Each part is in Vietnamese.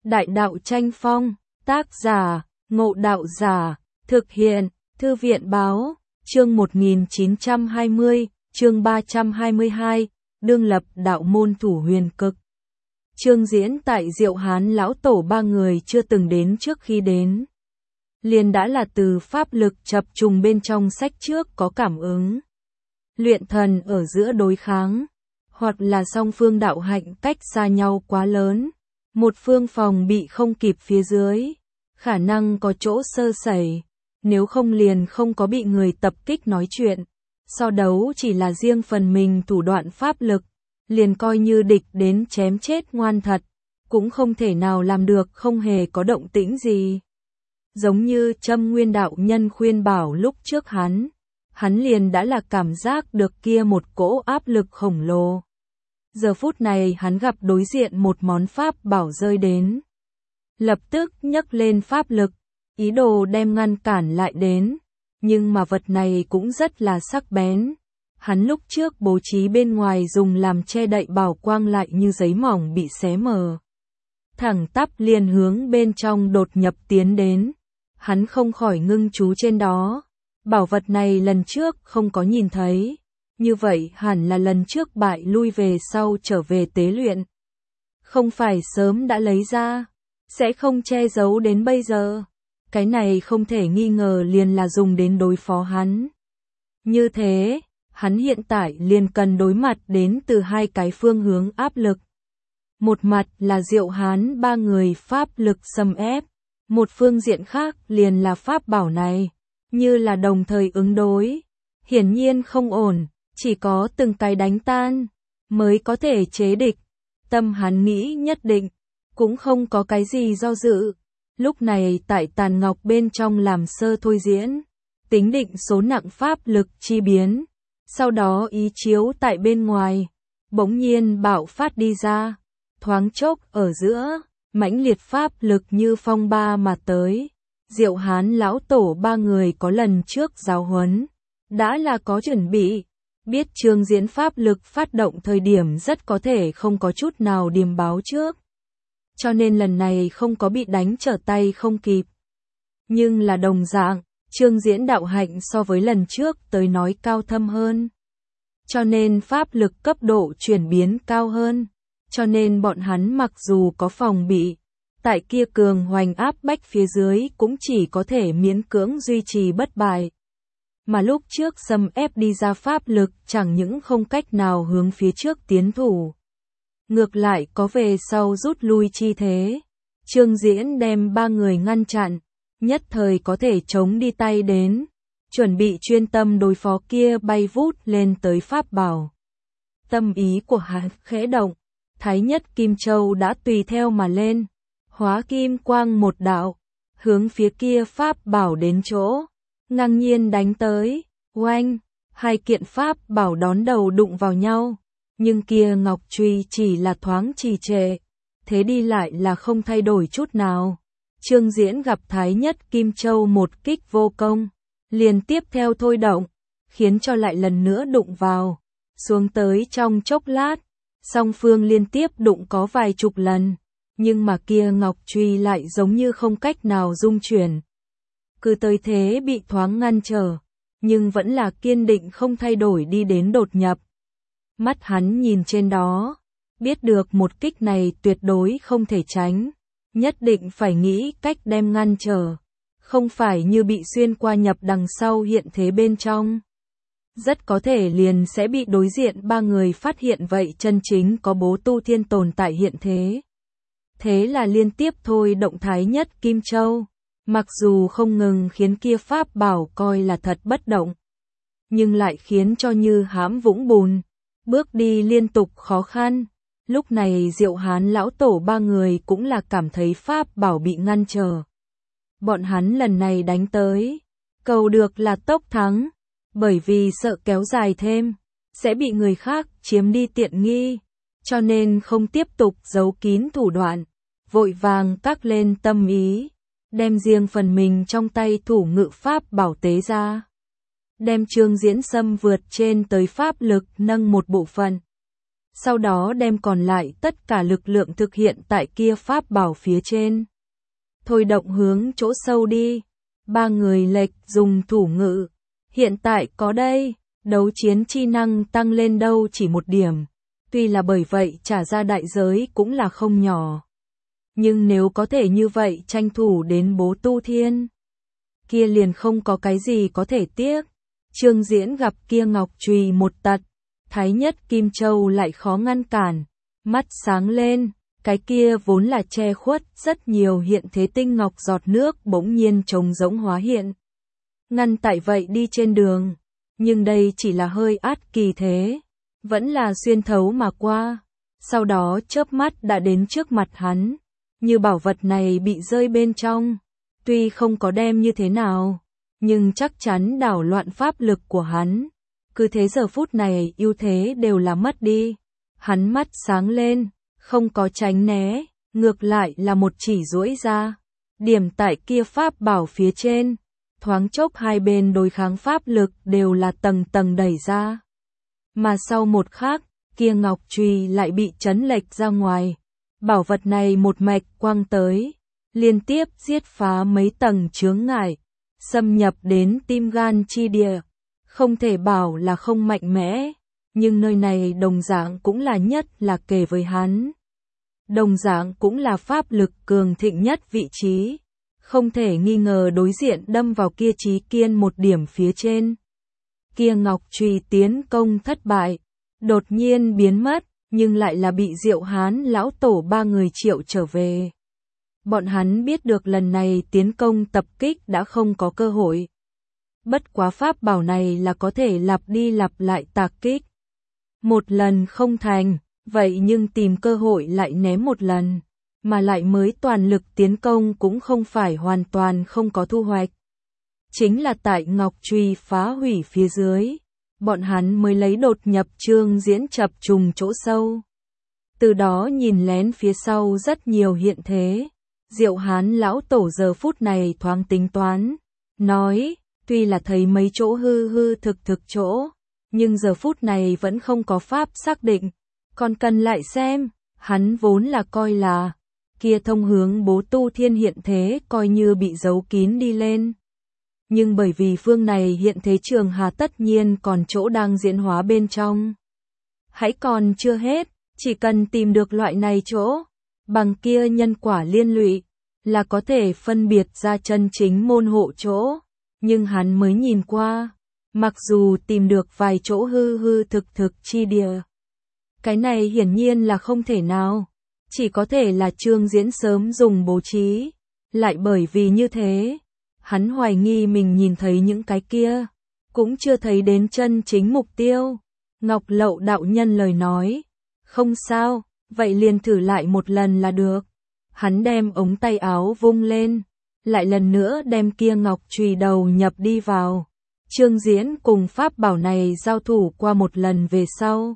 Đại đạo tranh phong, tác giả, Ngộ Đạo Giả, thực hiện, Thư viện báo, chương 1920, chương 322, đương lập đạo môn thủ huyền cực. Chương diễn tại Diệu Hán lão tổ ba người chưa từng đến trước khi đến. Liền đã là từ pháp lực chập trùng bên trong sách trước có cảm ứng. Luyện thần ở giữa đối kháng, hoặc là song phương đạo hạnh cách xa nhau quá lớn. Một phương phòng bị không kịp phía dưới, khả năng có chỗ sơ sẩy, nếu không liền không có bị người tập kích nói chuyện. So đấu chỉ là riêng phần mình thủ đoạn pháp lực, liền coi như địch đến chém chết ngoan thật, cũng không thể nào làm được không hề có động tĩnh gì. Giống như Châm Nguyên đạo nhân khuyên bảo lúc trước hắn liền đã là cảm giác được kia một cỗ áp lực khổng lồ. Giờ phút này hắn gặp đối diện một món pháp bảo rơi đến. Lập tức nhấc lên pháp lực, ý đồ đem ngăn cản lại đến. Nhưng mà vật này cũng rất là sắc bén. Hắn lúc trước bố trí bên ngoài dùng làm che đậy bảo quang lại như giấy mỏng bị xé mờ. Thẳng tắp liền hướng bên trong đột nhập tiến đến. Hắn không khỏi ngưng chú trên đó. Bảo vật này lần trước không có nhìn thấy. Như vậy hẳn là lần trước bại lui về sau trở về tế luyện. Không phải sớm đã lấy ra, sẽ không che giấu đến bây giờ. Cái này không thể nghi ngờ liền là dùng đến đối phó hắn. Như thế, hắn hiện tại liền cần đối mặt đến từ hai cái phương hướng áp lực. Một mặt là Diệu Hán ba người pháp lực xâm ép, một phương diện khác liền là pháp bảo này, như là đồng thời ứng đối. Hiển nhiên không ổn. Chỉ có từng cái đánh tan, mới có thể chế địch. Tâm hắn nghĩ nhất định, cũng không có cái gì do dự. Lúc này tại tàn ngọc bên trong làm sơ thôi diễn, tính định số nặng pháp lực chi biến. Sau đó ý chiếu tại bên ngoài, bỗng nhiên bạo phát đi ra. Thoáng chốc ở giữa, mãnh liệt pháp lực như phong ba mà tới. Diệu Hán lão tổ ba người có lần trước giáo huấn, đã là có chuẩn bị. Biết chương diễn pháp lực phát động thời điểm rất có thể không có chút nào điềm báo trước. Cho nên lần này không có bị đánh trở tay không kịp. Nhưng là đồng dạng, chương diễn đạo hạnh so với lần trước tới nói cao thâm hơn. Cho nên pháp lực cấp độ chuyển biến cao hơn. Cho nên bọn hắn mặc dù có phòng bị, tại kia cường hoành áp bách phía dưới cũng chỉ có thể miễn cưỡng duy trì bất bại. Mà lúc trước xâm ép đi ra pháp lực chẳng những không cách nào hướng phía trước tiến thủ. Ngược lại có về sau rút lui chi thế. Chương diễn đem ba người ngăn chặn, nhất thời có thể chống đi tay đến. Chuẩn bị chuyên tâm đối phó kia bay vút lên tới pháp bảo. Tâm ý của hắn khẽ động, Thái Nhất Kim Châu đã tùy theo mà lên. Hóa kim quang một đạo, hướng phía kia pháp bảo đến chỗ. Ngang nhiên đánh tới, oanh, hai kiện pháp bảo đón đầu đụng vào nhau, nhưng kia ngọc truy chỉ là thoáng trì trệ, thế đi lại là không thay đổi chút nào. Chương diễn gặp Thái Nhất Kim Châu một kích vô công, liền tiếp theo thôi động, khiến cho lại lần nữa đụng vào, xuống tới trong chốc lát, song phương liên tiếp đụng có vài chục lần, nhưng mà kia ngọc truy lại giống như không cách nào dung chuyển. Cứ tới thế bị thoáng ngăn trở, nhưng vẫn là kiên định không thay đổi đi đến đột nhập. Mắt hắn nhìn trên đó, biết được một kích này tuyệt đối không thể tránh, nhất định phải nghĩ cách đem ngăn trở, không phải như bị xuyên qua nhập đằng sau hiện thế bên trong. Rất có thể liền sẽ bị đối diện ba người phát hiện vậy chân chính có bố tu thiên tồn tại hiện thế. Thế là liên tiếp thôi động Thái Nhất Kim Châu. Mặc dù không ngừng khiến kia pháp bảo coi là thật bất động, nhưng lại khiến cho như hãm vũng bùn, bước đi liên tục khó khăn. Lúc này Diệu Hán lão tổ ba người cũng là cảm thấy pháp bảo bị ngăn trở. Bọn hắn lần này đánh tới, cầu được là tốc thắng, bởi vì sợ kéo dài thêm, sẽ bị người khác chiếm đi tiện nghi, cho nên không tiếp tục giấu kín thủ đoạn, vội vàng các lên tâm ý. Đem riêng phần mình trong tay thủ ngự pháp bảo tế ra. Đem chương diễn xâm vượt trên tới pháp lực nâng một bộ phận. sau đó đem còn lại tất cả lực lượng thực hiện tại kia pháp bảo phía trên. Thôi động hướng chỗ sâu đi. Ba người lệch dùng thủ ngữ. Hiện tại có đây, đấu chiến chi năng tăng lên đâu chỉ một điểm. Tuy là bởi vậy trả ra đại giới cũng là không nhỏ. Nhưng nếu có thể như vậy tranh thủ đến Bố Tu Thiên, kia liền không có cái gì có thể tiếc. Trương Diễn gặp kia ngọc chùy một tật, Thái Nhất Kim Châu lại khó ngăn cản, mắt sáng lên, cái kia vốn là che khuất rất nhiều hiện thế tinh ngọc giọt nước bỗng nhiên trống rỗng hóa hiện. Ngăn tại vậy đi trên đường, nhưng đây chỉ là hơi át kỳ thế, vẫn là xuyên thấu mà qua, sau đó chớp mắt đã đến trước mặt hắn, như bảo vật này bị rơi bên trong, tuy không có đem như thế nào, nhưng chắc chắn đảo loạn pháp lực của hắn. Cứ thế giờ phút này ưu thế đều là mất đi. Hắn mắt sáng lên, không có tránh né, ngược lại là một chỉ duỗi ra. Điểm tại kia pháp bảo phía trên, thoáng chốc hai bên đối kháng pháp lực đều là tầng tầng đẩy ra. Mà sau một khắc, kia ngọc chùy lại bị chấn lệch ra ngoài. Bảo vật này một mạch quăng tới, liên tiếp giết phá mấy tầng chướng ngại, xâm nhập đến tim gan chi địa. Không thể bảo là không mạnh mẽ, nhưng nơi này đồng dạng cũng là nhất là kề với hắn. Đồng dạng cũng là pháp lực cường thịnh nhất vị trí, không thể nghi ngờ đối diện đâm vào kia Chí Kiên một điểm phía trên. Kia ngọc chùy tiến công thất bại, đột nhiên biến mất, nhưng lại là bị Diệu Hán lão tổ ba người triệu trở về. Bọn hắn biết được lần này tiến công tập kích đã không có cơ hội. Bất quá pháp bảo này là có thể lặp đi lặp lại tạc kích. Một lần không thành, vậy nhưng tìm cơ hội lại ném một lần, mà lại mới toàn lực tiến công cũng không phải hoàn toàn không có thu hoạch. Chính là tại ngọc chùy phá hủy phía dưới, bọn hắn mới lấy đột nhập Trương Diễn chập trùng chỗ sâu. Từ đó nhìn lén phía sau rất nhiều hiện thế. Diệu Hán lão tổ giờ phút này thoáng tính toán, nói, tuy là thấy mấy chỗ hư hư thực chỗ, nhưng giờ phút này vẫn không có pháp xác định, còn cần lại xem, hắn vốn là coi là, kia thông hướng Bố Tu Thiên hiện thế coi như bị giấu kín đi lên. Nhưng bởi vì phương này hiện thế trường hà tất nhiên còn chỗ đang diễn hóa bên trong. Hãy còn chưa hết, chỉ cần tìm được loại này chỗ, bằng kia nhân quả liên lụy, là có thể phân biệt ra chân chính môn hộ chỗ. Nhưng hắn mới nhìn qua, mặc dù tìm được vài chỗ hư hư thực chi địa. Cái này hiển nhiên là không thể nào, chỉ có thể là Trương Diễn sớm dùng bố trí. Lại bởi vì như thế, hắn hoài nghi mình nhìn thấy những cái kia, cũng chưa thấy đến chân chính mục tiêu. Ngọc Lậu đạo nhân lời nói, không sao, vậy liền thử lại một lần là được. Hắn đem ống tay áo vung lên, lại lần nữa đem kia ngọc chùy đầu nhập đi vào. Trương Diễn cùng pháp bảo này giao thủ qua một lần về sau,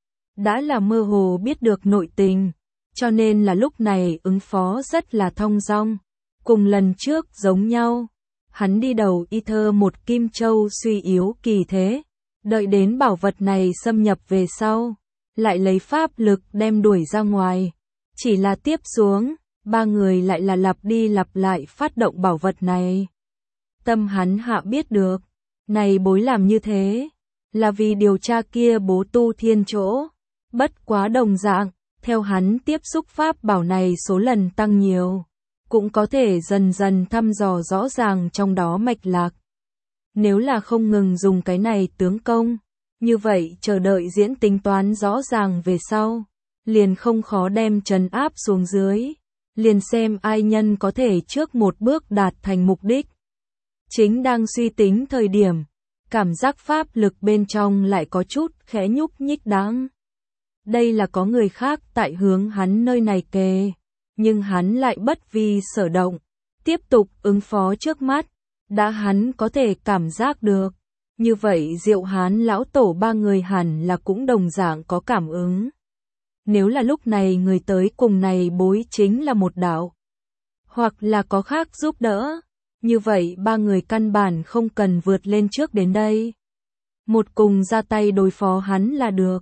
đã là mơ hồ biết được nội tình, cho nên là lúc này ứng phó rất là thong dong. Cùng lần trước giống nhau, hắn đi đầu y thơ một kim châu suy yếu kỳ thế, đợi đến bảo vật này xâm nhập về sau, lại lấy pháp lực đem đuổi ra ngoài. Chỉ là tiếp xuống, ba người lại là lặp đi lặp lại phát động bảo vật này. Tâm hắn hạ biết được, này bối làm như thế, là vì điều tra kia Bố Tu Thiên chỗ. Bất quá đồng dạng, theo hắn tiếp xúc pháp bảo này số lần tăng nhiều, cũng có thể dần dần thăm dò rõ ràng trong đó mạch lạc. Nếu là không ngừng dùng cái này tướng công, như vậy chờ đợi diễn tính toán rõ ràng về sau, liền không khó đem trấn áp xuống dưới, liền xem ai nhân có thể trước một bước đạt thành mục đích. Chính đang suy tính thời điểm, cảm giác pháp lực bên trong lại có chút khẽ nhúc nhích đáng. Đây là có người khác tại hướng hắn nơi này kề, nhưng hắn lại bất vi sở động, tiếp tục ứng phó trước mắt, đã hắn có thể cảm giác được. Như vậy Diệu Hán lão tổ ba người hẳn là cũng đồng dạng có cảm ứng. Nếu là lúc này người tới cùng này bối chính là một đạo, hoặc là có khác giúp đỡ, như vậy ba người căn bản không cần vượt lên trước đến đây. Một cùng ra tay đối phó hắn là được.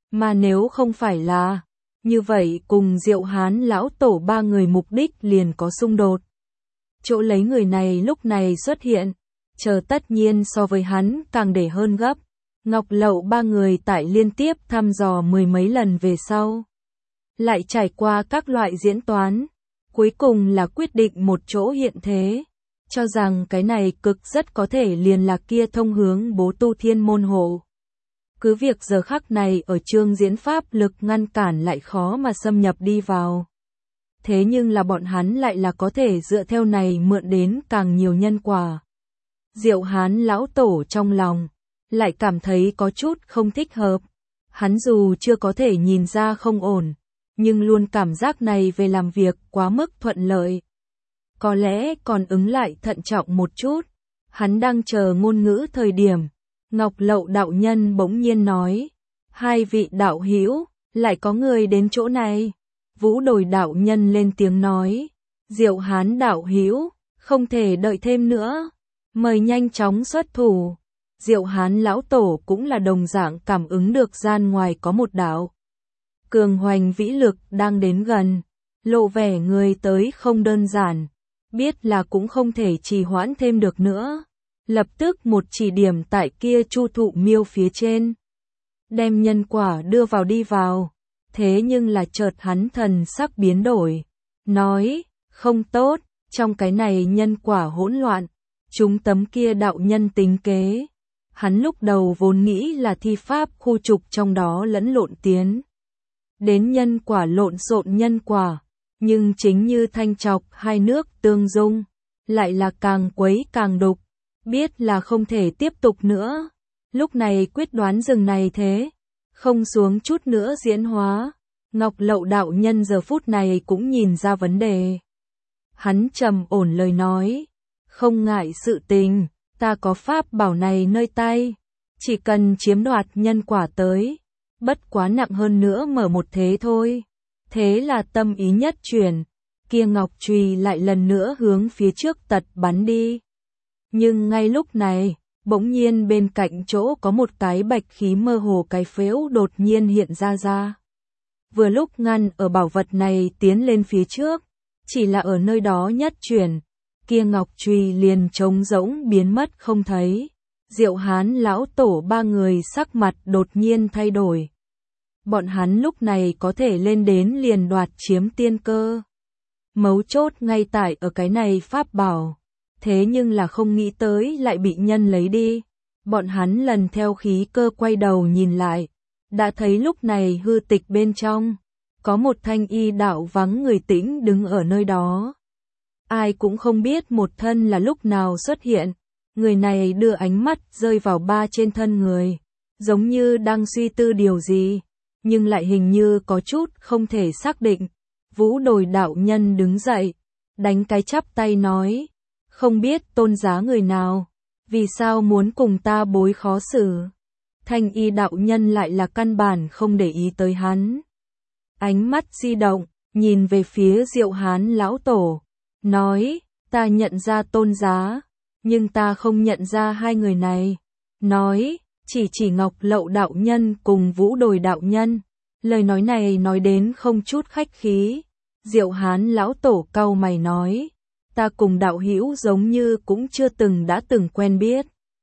Mà nếu không phải là như vậy, cùng Diệu Hán lão tổ ba người mục đích liền có xung đột. Chỗ lấy người này lúc này xuất hiện, chờ tất nhiên so với hắn càng để hơn gấp. Ngọc Lậu ba người tại liên tiếp thăm dò mười mấy lần về sau, lại trải qua các loại diễn toán, cuối cùng là quyết định một chỗ hiện thế, cho rằng cái này cực rất có thể liền là kia thông hướng Bố Tu Thiên môn hộ. Cứ việc giờ khắc này ở chương diễn pháp lực ngăn cản lại khó mà xâm nhập đi vào. Thế nhưng là bọn hắn lại là có thể dựa theo này mượn đến càng nhiều nhân quả. Diệu Hán lão tổ trong lòng lại cảm thấy có chút không thích hợp. Hắn dù chưa có thể nhìn ra không ổn, nhưng luôn cảm giác này về làm việc quá mức thuận lợi. Có lẽ còn ứng lại thận trọng một chút. Hắn đang chờ ngôn ngữ thời điểm, Ngọc Lậu đạo nhân bỗng nhiên nói, hai vị đạo hữu, lại có người đến chỗ này. Vũ Đồi đạo nhân lên tiếng nói, Diệu Hán đạo hữu, không thể đợi thêm nữa, mời nhanh chóng xuất thủ. Diệu Hán lão tổ cũng là đồng dạng cảm ứng được gian ngoài có một đạo cường hoành vĩ lực đang đến gần, lộ vẻ người tới không đơn giản, biết là cũng không thể trì hoãn thêm được nữa. Lập tức một chỉ điểm tại kia Chu Thụ Miêu phía trên, đem nhân quả đưa vào đi vào. Thế nhưng là chợt hắn thần sắc biến đổi, nói, không tốt, trong cái này nhân quả hỗn loạn, chúng tấm kia đạo nhân tính kế. Hắn lúc đầu vốn nghĩ là thi pháp khu trục trong đó lẫn lộn tiến đến nhân quả lộn xộn nhân quả, nhưng chính như thanh trọc hai nước tương dung, lại là càng quấy càng đục, biết là không thể tiếp tục nữa. Lúc này quyết đoán dừng này thế, không xuống chút nữa diễn hóa. Ngọc Lậu đạo nhân giờ phút này cũng nhìn ra vấn đề. Hắn trầm ổn lời nói, không ngại sự tình, ta có pháp bảo này nơi tay, chỉ cần chiếm đoạt nhân quả tới, bất quá nặng hơn nữa mở một thế thôi. Thế là tâm ý nhất chuyển, kia ngọc chùy lại lần nữa hướng phía trước tật bắn đi. Nhưng ngay lúc này, bỗng nhiên bên cạnh chỗ có một cái bạch khí mơ hồ cái phễu đột nhiên hiện ra. Vừa lúc ngăn ở bảo vật này tiến lên phía trước, chỉ là ở nơi đó nhất chuyển, kia ngọc chùy liền trống rỗng biến mất không thấy. Diệu Hán lão tổ ba người sắc mặt đột nhiên thay đổi. Bọn hắn lúc này có thể lên đến liền đoạt chiếm tiên cơ. Mấu chốt ngay tại ở cái này pháp bảo. Thế nhưng là không nghĩ tới lại bị nhân lấy đi. Bọn hắn lần theo khí cơ quay đầu nhìn lại, đã thấy lúc này hư tịch bên trong, có một thanh y đạo vắng người tĩnh đứng ở nơi đó. Ai cũng không biết một thân là lúc nào xuất hiện, người này đưa ánh mắt rơi vào ba trên thân người, giống như đang suy tư điều gì, nhưng lại hình như có chút không thể xác định. Vũ Đồi đạo nhân đứng dậy, đánh cái chắp tay nói, không biết tôn giá người nào, vì sao muốn cùng ta bối khó xử. Thanh y đạo nhân lại là căn bản không để ý tới hắn. Ánh mắt di động, nhìn về phía Diệu Hán lão tổ, nói, ta nhận ra tôn giá, nhưng ta không nhận ra hai người này. Nói, chỉ Ngọc Lậu đạo nhân cùng Vũ Đồi đạo nhân. Lời nói này nói đến không chút khách khí. Diệu Hán lão tổ cau mày nói, ta cùng đạo hữu giống như cũng chưa từng quen biết.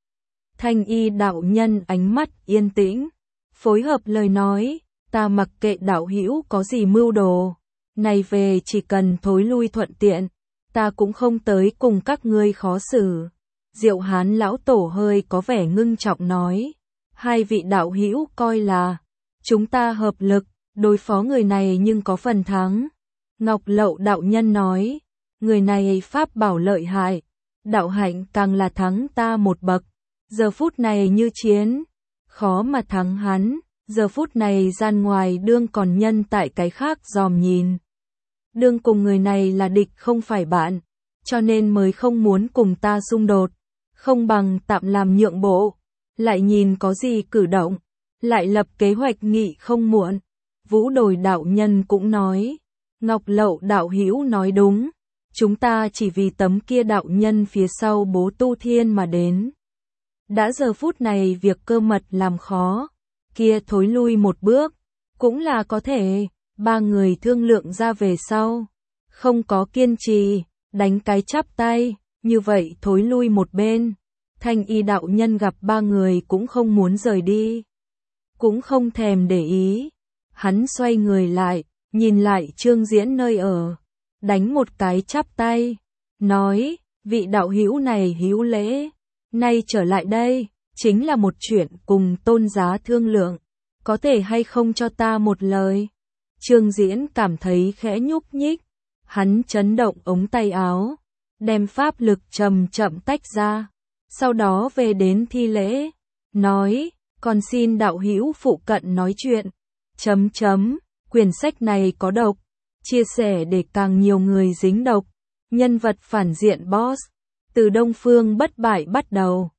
Thanh y đạo nhân ánh mắt yên tĩnh, phối hợp lời nói, ta mặc kệ đạo hữu có gì mưu đồ, này về chỉ cần thối lui thuận tiện, ta cũng không tới cùng các ngươi khó xử. Diệu Hán lão tổ hơi có vẻ ngưng trọng nói, hai vị đạo hữu coi là chúng ta hợp lực đối phó người này nhưng có phần thắng. Ngọc Lậu đạo nhân nói, người này pháp bảo lợi hại, đạo hạnh càng là thắng ta một bậc, giờ phút này như chiến, khó mà thắng hắn. Giờ phút này gian ngoài đương còn nhân tại cái khác dòm nhìn. Đương cùng người này là địch không phải bạn, cho nên mới không muốn cùng ta xung đột, không bằng tạm làm nhượng bộ, lại nhìn có gì cử động, lại lập kế hoạch nghị không muộn. Vũ Đồi đạo nhân cũng nói, Ngọc Lậu đạo hữu nói đúng, chúng ta chỉ vì tấm kia đạo nhân phía sau Bố Tu Thiên mà đến. Đã giờ phút này việc cơ mật làm khó, kia thối lui một bước, cũng là có thể, ba người thương lượng ra về sau. Không có kiên trì, đánh cái chắp tay, như vậy thối lui một bên. Thanh y đạo nhân gặp ba người cũng không muốn rời đi. Cũng không thèm để ý. Hắn xoay người lại, nhìn lại Trương Diễn nơi ở. Đánh một cái chắp tay. Nói, vị đạo hữu này hữu lễ. Nay trở lại đây, chính là một chuyện cùng Tôn giá thương lượng. Có thể hay không cho ta một lời? Trương Diễn cảm thấy khẽ nhúc nhích. Hắn chấn động ống tay áo. Đem pháp lực chậm chậm tách ra. Sau đó về đến thi lễ. Nói, còn xin đạo hữu phụ cận nói chuyện. Quyển sách này có độc. Chia sẻ để càng nhiều người dính độc. Nhân vật phản diện boss. Từ Đông Phương bất bại bắt đầu.